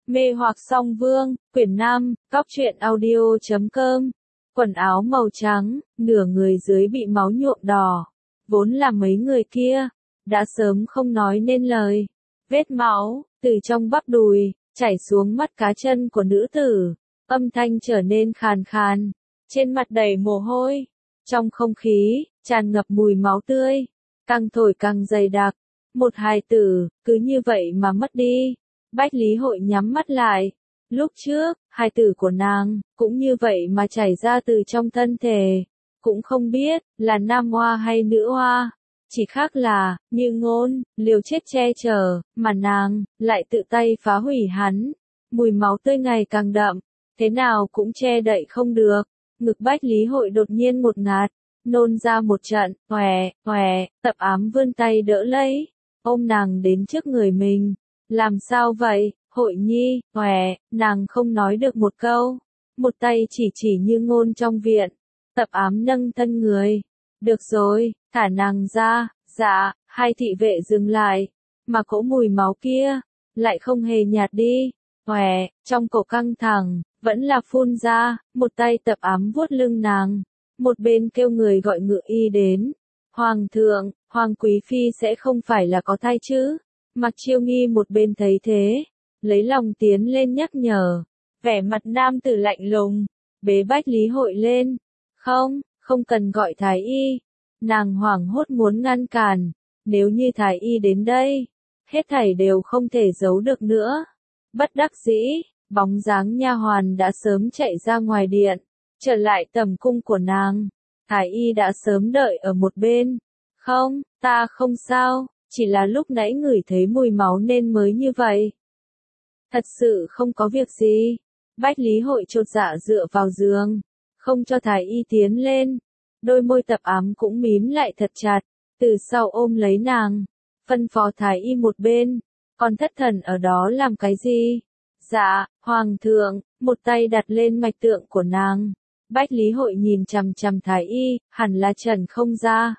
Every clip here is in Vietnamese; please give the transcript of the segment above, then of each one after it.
Mê hoặc song vương, quyển 5, cóc truyện audio.com. Quần áo màu trắng, nửa người dưới bị máu nhuộm đỏ. Vốn là mấy người kia, đã sớm không nói nên lời. Vết máu, từ trong bắp đùi, chảy xuống mắt cá chân của nữ tử. Âm thanh trở nên khàn khàn. Trên mặt đầy mồ hôi. Trong không khí, tràn ngập mùi máu tươi. Càng thổi càng dày đặc. Một hài tử, cứ như vậy mà mất đi. Bách Lý Hội nhắm mắt lại. Lúc trước, hài tử của nàng, cũng như vậy mà chảy ra từ trong thân thể. Cũng không biết, là nam hoa hay nữ hoa. Chỉ khác là, Như Ngôn, liều chết che chở, mà nàng, lại tự tay phá hủy hắn. Mùi máu tươi ngày càng đậm, thế nào cũng che đậy không được. Ngực Bách Lý Hội đột nhiên một ngạt, nôn ra một trận, oè, Tập Ám vươn tay đỡ lấy, ôm nàng đến trước người mình. Làm sao vậy, Hội Nhi, nàng không nói được một câu. Một tay chỉ Như Ngôn trong viện. Tập Ám nâng thân người. Được rồi, thả nàng ra. Dạ, hai thị vệ dừng lại. Mà cỗ mùi máu kia, lại không hề nhạt đi. Trong cổ căng thẳng, vẫn là phun ra. Một tay Tập Ám vuốt lưng nàng. Một bên kêu người gọi ngự y đến. Hoàng thượng, Hoàng quý phi sẽ không phải là có thai chứ? Mặc Chiêu Nghi một bên thấy thế, lấy lòng tiến lên nhắc nhở. Vẻ mặt nam tử lạnh lùng, bế Bách Lý Hội lên. Không cần gọi thái y. Nàng hoảng hốt muốn ngăn cản. Nếu như thái y đến đây, hết thảy đều không thể giấu được nữa. Bất đắc dĩ, bóng dáng nha hoàn đã sớm chạy ra ngoài điện, trở lại tầm cung của nàng. Thái y đã sớm đợi ở một bên. Không, ta không sao, chỉ là lúc nãy ngửi thấy mùi máu nên mới như vậy. Thật sự không có việc gì. Bách Lý Hội chột dạ dựa vào giường, không cho thái y tiến lên. Đôi môi Tập Ám cũng mím lại thật chặt, từ sau ôm lấy nàng, phân phó thái y một bên. Còn thất thần ở đó làm cái gì? Dạ, Hoàng thượng, một tay đặt lên mạch tượng của nàng. Bách Lý Hội nhìn chằm chằm thái y, hẳn là trần không ra.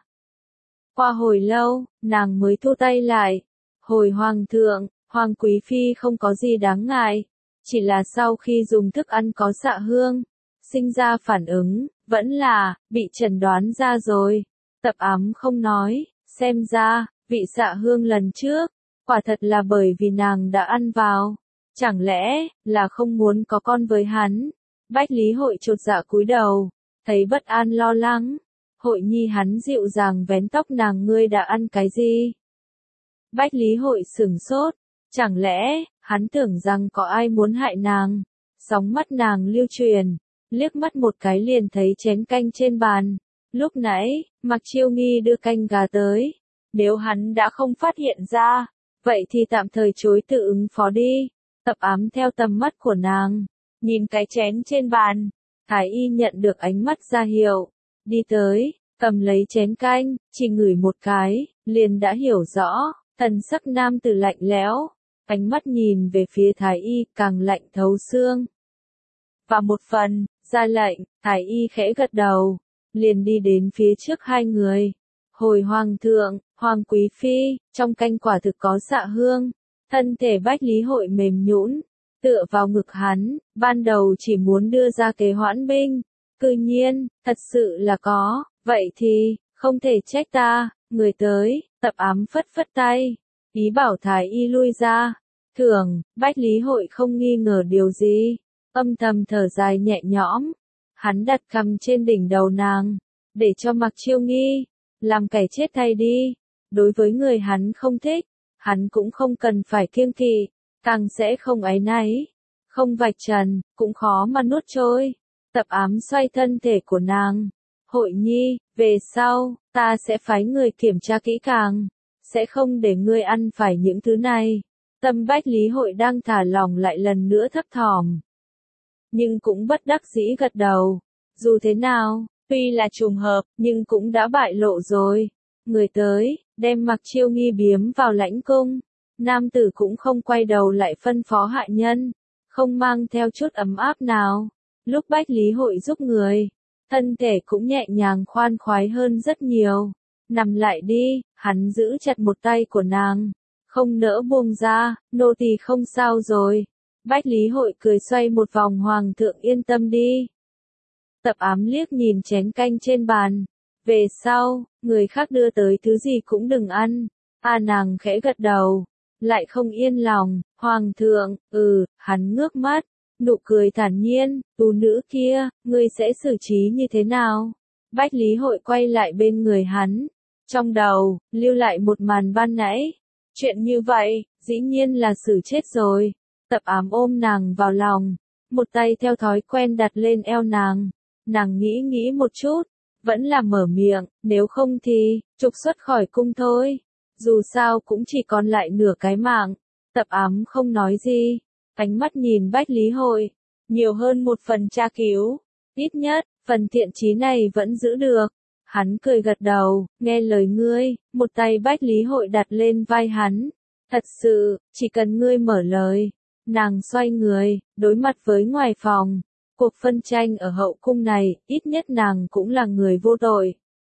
Qua hồi lâu, nàng mới thu tay lại. Hồi Hoàng thượng, Hoàng quý phi không có gì đáng ngại. Chỉ là sau khi dùng thức ăn có xạ hương, sinh ra phản ứng, vẫn là, bị chẩn đoán ra rồi. Tập Ám không nói, xem ra, vị xạ hương lần trước, quả thật là bởi vì nàng đã ăn vào. Chẳng lẽ, là không muốn có con với hắn? Bách Lý Hội chột dạ cúi đầu, thấy bất an lo lắng. Hội Nhi, hắn dịu dàng vén tóc nàng, ngươi đã ăn cái gì? Bách Lý Hội sửng sốt, chẳng lẽ, hắn tưởng rằng có ai muốn hại nàng? Sóng mắt nàng lưu truyền, liếc mắt một cái liền thấy chén canh trên bàn. Lúc nãy, Mặc Chiêu Nghi đưa canh gà tới. Nếu hắn đã không phát hiện ra, vậy thì tạm thời chối tự ứng phó đi. Tập Ám theo tầm mắt của nàng, nhìn cái chén trên bàn. Thái y nhận được ánh mắt ra hiệu, đi tới, cầm lấy chén canh, chỉ ngửi một cái, liền đã hiểu rõ. Thần sắc nam tử lạnh lẽo, ánh mắt nhìn về phía thái y càng lạnh thấu xương. Và một phần, ra lệnh, thái y khẽ gật đầu, liền đi đến phía trước hai người. Hồi Hoàng thượng, Hoàng quý phi, trong canh quả thực có xạ hương. Thân thể Bách Lý Hội mềm nhũn, tựa vào ngực hắn, ban đầu chỉ muốn đưa ra kế hoãn binh. Cư nhiên, thật sự là có, vậy thì, không thể trách ta. Người tới, Tập Ám phất phất tay, ý bảo thái y lui ra. Thường, Bách Lý Hội không nghi ngờ điều gì, âm thầm thở dài nhẹ nhõm. Hắn đặt cằm trên đỉnh đầu nàng, để cho Mặc Chiêu Nghi, làm kẻ chết thay đi. Đối với người hắn không thích, hắn cũng không cần phải kiêng kỵ, càng sẽ không áy náy. Không vạch trần, cũng khó mà nuốt trôi. Tập Ám xoay thân thể của nàng. Hội Nhi, về sau, ta sẽ phái người kiểm tra kỹ càng, sẽ không để ngươi ăn phải những thứ này. Tâm Bách Lý Hội đang thả lỏng lại lần nữa thấp thỏm, nhưng cũng bất đắc dĩ gật đầu. Dù thế nào, tuy là trùng hợp, nhưng cũng đã bại lộ rồi. Người tới, đem Mặc Chiêu Nghi biếm vào lãnh cung. Nam tử cũng không quay đầu lại phân phó hạ nhân, không mang theo chút ấm áp nào. Lúc Bách Lý Hội giúp người, thân thể cũng nhẹ nhàng khoan khoái hơn rất nhiều. Nằm lại đi, hắn giữ chặt một tay của nàng, không nỡ buông ra. Nô tỳ không sao rồi. Bách Lý Hội cười xoay một vòng, hoàng thượng yên tâm đi. Tập Ám liếc nhìn chén canh trên bàn. Về sau, người khác đưa tới thứ gì cũng đừng ăn. Nàng khẽ gật đầu. Lại không yên lòng, hoàng thượng, hắn ngước mắt. Nụ cười thản nhiên, tú nữ kia, ngươi sẽ xử trí như thế nào? Bách Lý Hội quay lại bên người hắn. Trong đầu, lưu lại một màn ban nãy. Chuyện như vậy, dĩ nhiên là xử chết rồi. Tập Ám ôm nàng vào lòng. Một tay theo thói quen đặt lên eo nàng. Nàng nghĩ một chút. Vẫn là mở miệng, nếu không thì, trục xuất khỏi cung thôi. Dù sao cũng chỉ còn lại nửa cái mạng. Tập Ám không nói gì. Ánh mắt nhìn Bách Lý Hội. Nhiều hơn một phần tra cứu. Ít nhất, phần thiện chí này vẫn giữ được. Hắn cười gật đầu, nghe lời ngươi. Một tay Bách Lý Hội đặt lên vai hắn. Thật sự, chỉ cần ngươi mở lời. Nàng xoay người, đối mặt với ngoài phòng. Cuộc phân tranh ở hậu cung này, ít nhất nàng cũng là người vô tội.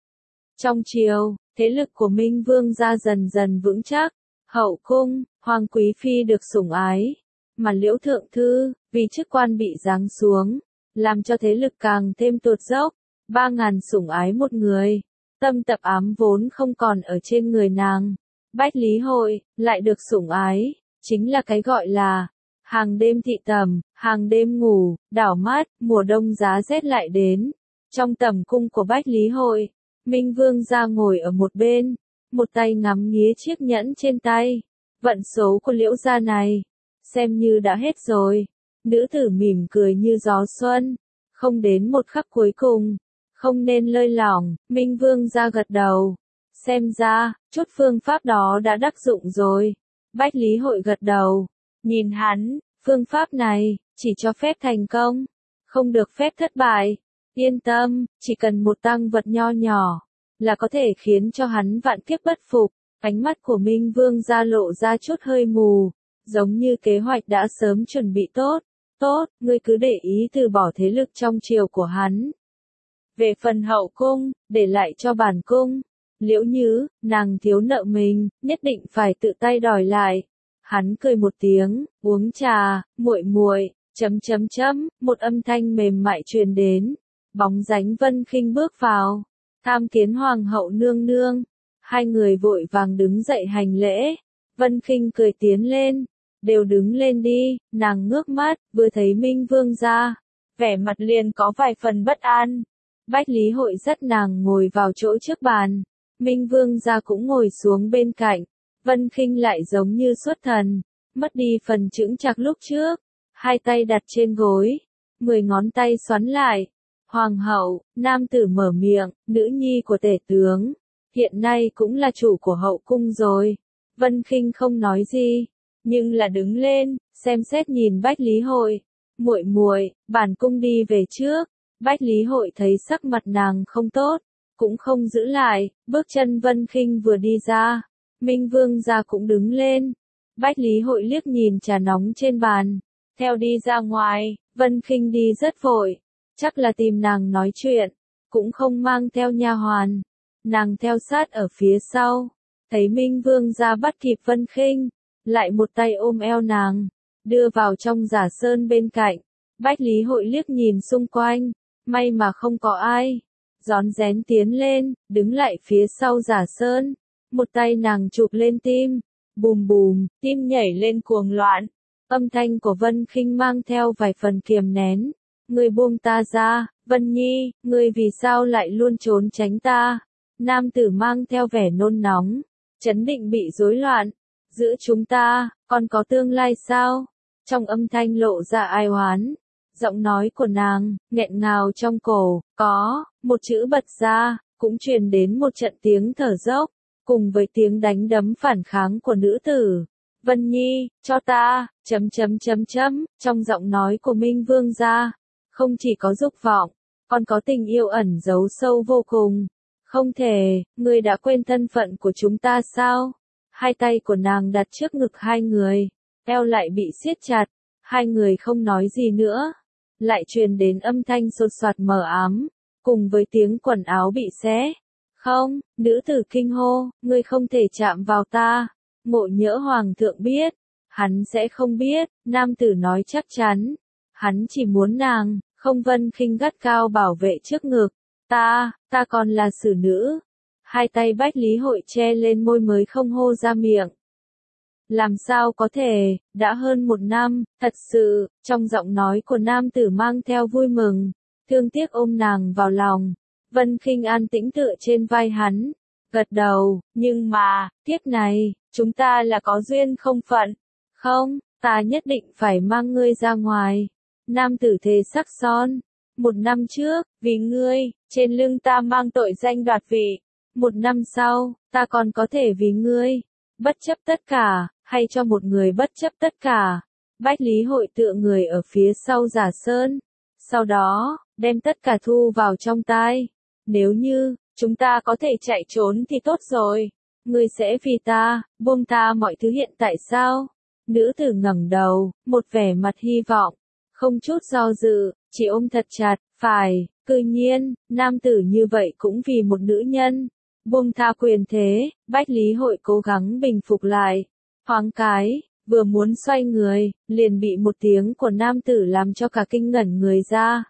Trong triều, thế lực của Minh Vương gia dần dần vững chắc. Hậu cung, Hoàng Quý Phi được sủng ái. Mà Liễu Thượng Thư, vì chức quan bị giáng xuống, làm cho thế lực càng thêm tụt dốc. 3.000 sủng ái một người. Tâm Tập Ám vốn không còn ở trên người nàng. Bách Lý Hội, lại được sủng ái. Chính là cái gọi là hàng đêm thị tầm, hàng đêm ngủ, đảo mắt, mùa đông giá rét lại đến. Trong tầm cung của Bách Lý Hội, Minh Vương gia ngồi ở một bên, một tay ngắm nghía chiếc nhẫn trên tay. Vận số của Liễu gia này, xem như đã hết rồi. Nữ tử mỉm cười như gió xuân, không đến một khắc cuối cùng, không nên lơi lỏng. Minh Vương gia gật đầu. Xem ra, chút phương pháp đó đã đắc dụng rồi. Bách Lý Hội gật đầu. Nhìn hắn, phương pháp này, chỉ cho phép thành công, không được phép thất bại. Yên tâm, chỉ cần một tang vật nho nhỏ, là có thể khiến cho hắn vạn kiếp bất phục. Ánh mắt của Minh Vương gia lộ ra chút hơi mù, giống như kế hoạch đã sớm chuẩn bị tốt. Tốt, ngươi cứ để ý từ bỏ thế lực trong triều của hắn. Về phần hậu cung, để lại cho bản cung. Liễu Nhứ, nàng thiếu nợ mình, nhất định phải tự tay đòi lại. Hắn cười một tiếng, uống trà, muội muội, một âm thanh mềm mại truyền đến. Bóng dáng Vân Khinh bước vào, tham kiến hoàng hậu nương nương. Hai người vội vàng đứng dậy hành lễ. Vân Khinh cười tiến lên, đều đứng lên đi. Nàng ngước mắt, vừa thấy Minh Vương gia, vẻ mặt liền có vài phần bất an. Bách Lý Hội dắt nàng ngồi vào chỗ trước bàn. Minh Vương gia cũng ngồi xuống bên cạnh. Vân Khinh lại giống như xuất thần, mất đi phần chững chạc lúc trước. Hai tay đặt trên gối, 10 ngón tay xoắn lại. Hoàng hậu, nam tử mở miệng, nữ nhi của tể tướng, hiện nay cũng là chủ của hậu cung rồi. Vân Khinh không nói gì, nhưng là đứng lên, xem xét nhìn Bách Lý Hội. Muội muội, bản cung đi về trước. Bách Lý Hội thấy sắc mặt nàng không tốt, cũng không giữ lại, bước chân Vân Khinh vừa đi ra, Minh Vương gia cũng đứng lên. Bách Lý Hội liếc nhìn trà nóng trên bàn, theo đi ra ngoài. Vân Khinh đi rất vội, chắc là tìm nàng nói chuyện, cũng không mang theo nha hoàn. Nàng theo sát ở phía sau, thấy Minh Vương gia bắt kịp Vân Khinh, lại một tay ôm eo nàng, đưa vào trong giả sơn bên cạnh. Bách Lý Hội liếc nhìn xung quanh, may mà không có ai, rón rén tiến lên, đứng lại phía sau giả sơn. Một tay nàng chụp lên tim, bùm bùm, tim nhảy lên cuồng loạn. Âm thanh của Vân Khinh mang theo vài phần kiềm nén. Ngươi buông ta ra, Vân Nhi, ngươi vì sao lại luôn trốn tránh ta? Nam tử mang theo vẻ nôn nóng, chấn định bị rối loạn. Giữa chúng ta, còn có tương lai sao? Trong âm thanh lộ ra ai oán. Giọng nói của nàng, nghẹn ngào trong cổ, có, một chữ bật ra, cũng truyền đến một trận tiếng thở dốc, cùng với tiếng đánh đấm phản kháng của nữ tử. Vân Nhi, cho ta, trong giọng nói của Minh Vương gia, không chỉ có dục vọng, còn có tình yêu ẩn giấu sâu vô cùng. Không thể, ngươi đã quên thân phận của chúng ta sao? Hai tay của nàng đặt trước ngực hai người, eo lại bị siết chặt, hai người không nói gì nữa. Lại truyền đến âm thanh sột soạt mờ ám, cùng với tiếng quần áo bị xé. Không, nữ tử kinh hô, ngươi không thể chạm vào ta. Ngộ nhỡ hoàng thượng biết, Hắn sẽ không biết, nam tử nói chắc chắn. Hắn chỉ muốn nàng, không. Vân Khinh gắt cao bảo vệ trước ngực. Ta còn là xử nữ. Hai tay Bách Lý Hội che lên môi mới không hô ra miệng. Làm sao có thể, đã hơn 1 năm, thật sự, trong giọng nói của nam tử mang theo vui mừng, thương tiếc ôm nàng vào lòng. Vân Khinh an tĩnh tựa trên vai hắn, gật đầu, nhưng mà, kiếp này, chúng ta là có duyên không phận. Không, ta nhất định phải mang ngươi ra ngoài. Nam tử thề sắc son. 1 năm trước, vì ngươi, trên lưng ta mang tội danh đoạt vị. 1 năm sau, ta còn có thể vì ngươi, bất chấp tất cả, hay cho một người bất chấp tất cả. Bách Lý Hội tựa người ở phía sau Giả Sơn. Sau đó, đem tất cả thu vào trong tai. Nếu như, chúng ta có thể chạy trốn thì tốt rồi. Ngươi sẽ vì ta, buông ta mọi thứ hiện tại sao? Nữ tử ngẩng đầu, một vẻ mặt hy vọng. Không chút do dự, chỉ ôm thật chặt, phải, cư nhiên, nam tử như vậy cũng vì một nữ nhân. Buông tha quyền thế, Bách Lý Hội cố gắng bình phục lại. Thoáng cái, vừa muốn xoay người, liền bị một tiếng của nam tử làm cho cả kinh ngẩn người ra.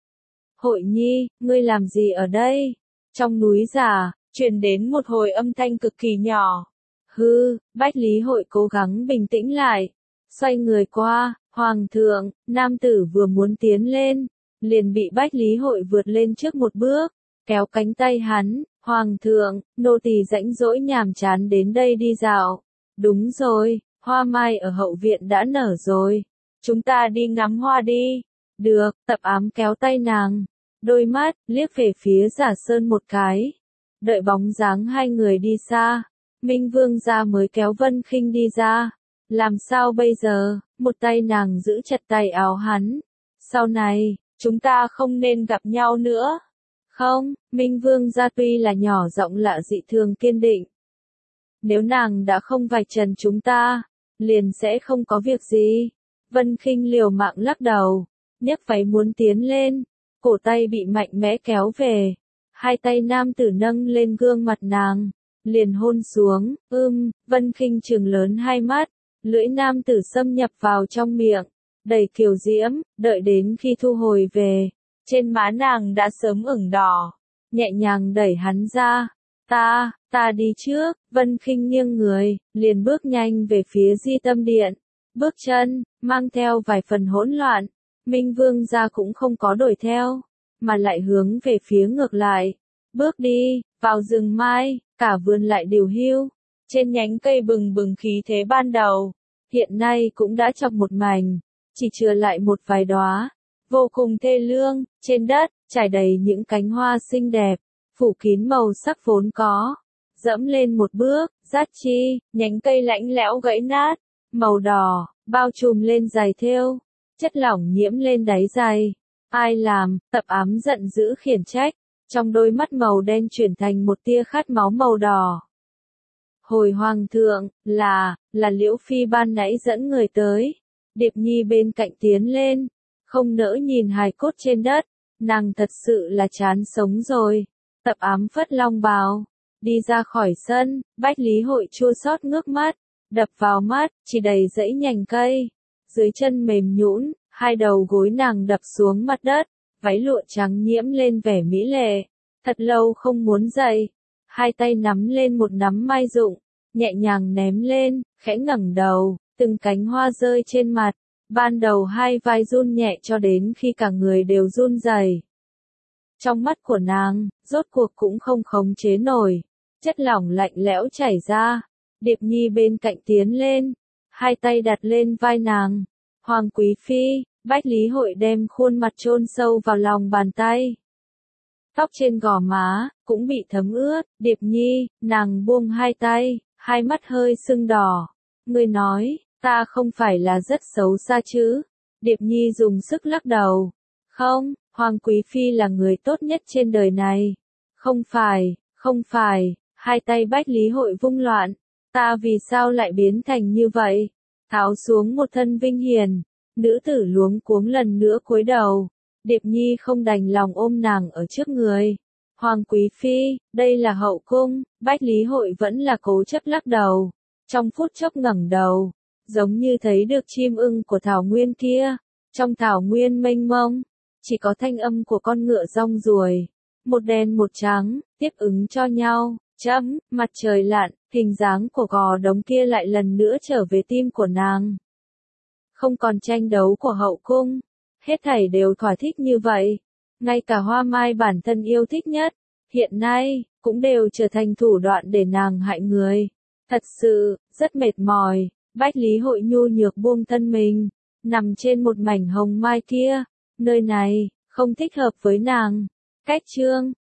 Hội nhi, ngươi làm gì ở đây? Trong núi giả, truyền đến một hồi âm thanh cực kỳ nhỏ. Hư, Bách Lý Hội cố gắng bình tĩnh lại. Xoay người qua, Hoàng thượng, nam tử vừa muốn tiến lên, liền bị Bách Lý Hội vượt lên trước một bước, kéo cánh tay hắn. Hoàng thượng, nô tỳ rãnh rỗi nhàm chán đến đây đi dạo. Đúng rồi, hoa mai ở hậu viện đã nở rồi. Chúng ta đi ngắm hoa đi. Được, Tập Ám kéo tay nàng. Đôi mắt, liếc về phía Giả Sơn một cái. Đợi bóng dáng hai người đi xa. Minh Vương gia mới kéo Vân Khinh đi ra. Làm sao bây giờ, một tay nàng giữ chặt tay áo hắn. Sau này, chúng ta không nên gặp nhau nữa. Không, Minh Vương gia tuy là nhỏ giọng lạ dị thường kiên định. Nếu nàng đã không vạch trần chúng ta, liền sẽ không có việc gì. Vân Khinh liều mạng lắc đầu, nhấc váy muốn tiến lên, cổ tay bị mạnh mẽ kéo về. Hai tay nam tử nâng lên gương mặt nàng, liền hôn xuống. Vân Khinh trừng lớn hai mắt, lưỡi nam tử xâm nhập vào trong miệng, đầy kiều diễm, đợi đến khi thu hồi về. Trên má nàng đã sớm ửng đỏ, nhẹ nhàng đẩy hắn ra. Ta đi trước. Vân Khinh nghiêng người, liền bước nhanh về phía Di Tâm Điện. Bước chân, mang theo vài phần hỗn loạn. Minh Vương gia cũng không có đuổi theo, mà lại hướng về phía ngược lại. Bước đi, vào rừng mai, cả vườn lại điều hưu. Trên nhánh cây bừng bừng khí thế ban đầu, hiện nay cũng đã chọc một mảnh, chỉ chừa lại một vài đóa. Vô cùng thê lương, trên đất, trải đầy những cánh hoa xinh đẹp, phủ kín màu sắc vốn có. Dẫm lên một bước, rát chi, nhánh cây lạnh lẽo gãy nát, màu đỏ, bao trùm lên giày thêu, chất lỏng nhiễm lên đáy giày. Ai làm? Tập Ám giận dữ khiển trách, trong đôi mắt màu đen chuyển thành một tia khát máu màu đỏ. Hồi hoàng thượng, là Liễu Phi ban nãy dẫn người tới. Điệp Nhi bên cạnh tiến lên, không nỡ nhìn hài cốt trên đất, nàng thật sự là chán sống rồi. Tập Ám phất long bào, đi ra khỏi sân. Bách Lý Hội chua xót ngước mắt, đập vào mắt, chỉ đầy rẫy nhành cây. Dưới chân mềm nhũn, hai đầu gối nàng đập xuống mặt đất, váy lụa trắng nhiễm lên vẻ mỹ lệ. Thật lâu không muốn dậy, hai tay nắm lên một nắm mai rụng, nhẹ nhàng ném lên, khẽ ngẩng đầu, từng cánh hoa rơi trên mặt. Ban đầu hai vai run nhẹ cho đến khi cả người đều run rẩy. Trong mắt của nàng, rốt cuộc cũng không khống chế nổi, chất lỏng lạnh lẽo chảy ra. Điệp Nhi bên cạnh tiến lên, hai tay đặt lên vai nàng. Hoàng Quý Phi, Bách Lý Hội đem khuôn mặt chôn sâu vào lòng bàn tay. Tóc trên gò má, cũng bị thấm ướt. Điệp Nhi, nàng buông hai tay, hai mắt hơi sưng đỏ. Ngươi nói, ta không phải là rất xấu xa chứ? Điệp Nhi dùng sức lắc đầu. Không, Hoàng Quý Phi là người tốt nhất trên đời này. Không phải, hai tay Bách Lý Hội vung loạn. Ta vì sao lại biến thành như vậy? Tháo xuống một thân vinh hiển, nữ tử luống cuống lần nữa cúi đầu. Điệp Nhi không đành lòng ôm nàng ở trước người. Hoàng Quý Phi, đây là hậu cung. Bách Lý Hội vẫn là cố chấp lắc đầu. Trong phút chốc ngẩng đầu, giống như thấy được chim ưng của thảo nguyên kia. Trong thảo nguyên mênh mông, chỉ có thanh âm của con ngựa rong ruổi, một đen một trắng, tiếp ứng cho nhau. Chấm, mặt trời lặn, hình dáng của gò đống kia lại lần nữa trở về tim của nàng. Không còn tranh đấu của hậu cung, hết thảy đều thỏa thích như vậy. Ngay cả Hoa Mai bản thân yêu thích nhất, hiện nay, cũng đều trở thành thủ đoạn để nàng hại người. Thật sự, rất mệt mỏi, Bách Lý Hội nhu nhược buông thân mình, nằm trên một mảnh hồng mai kia. Nơi này, không thích hợp với nàng. Cách chương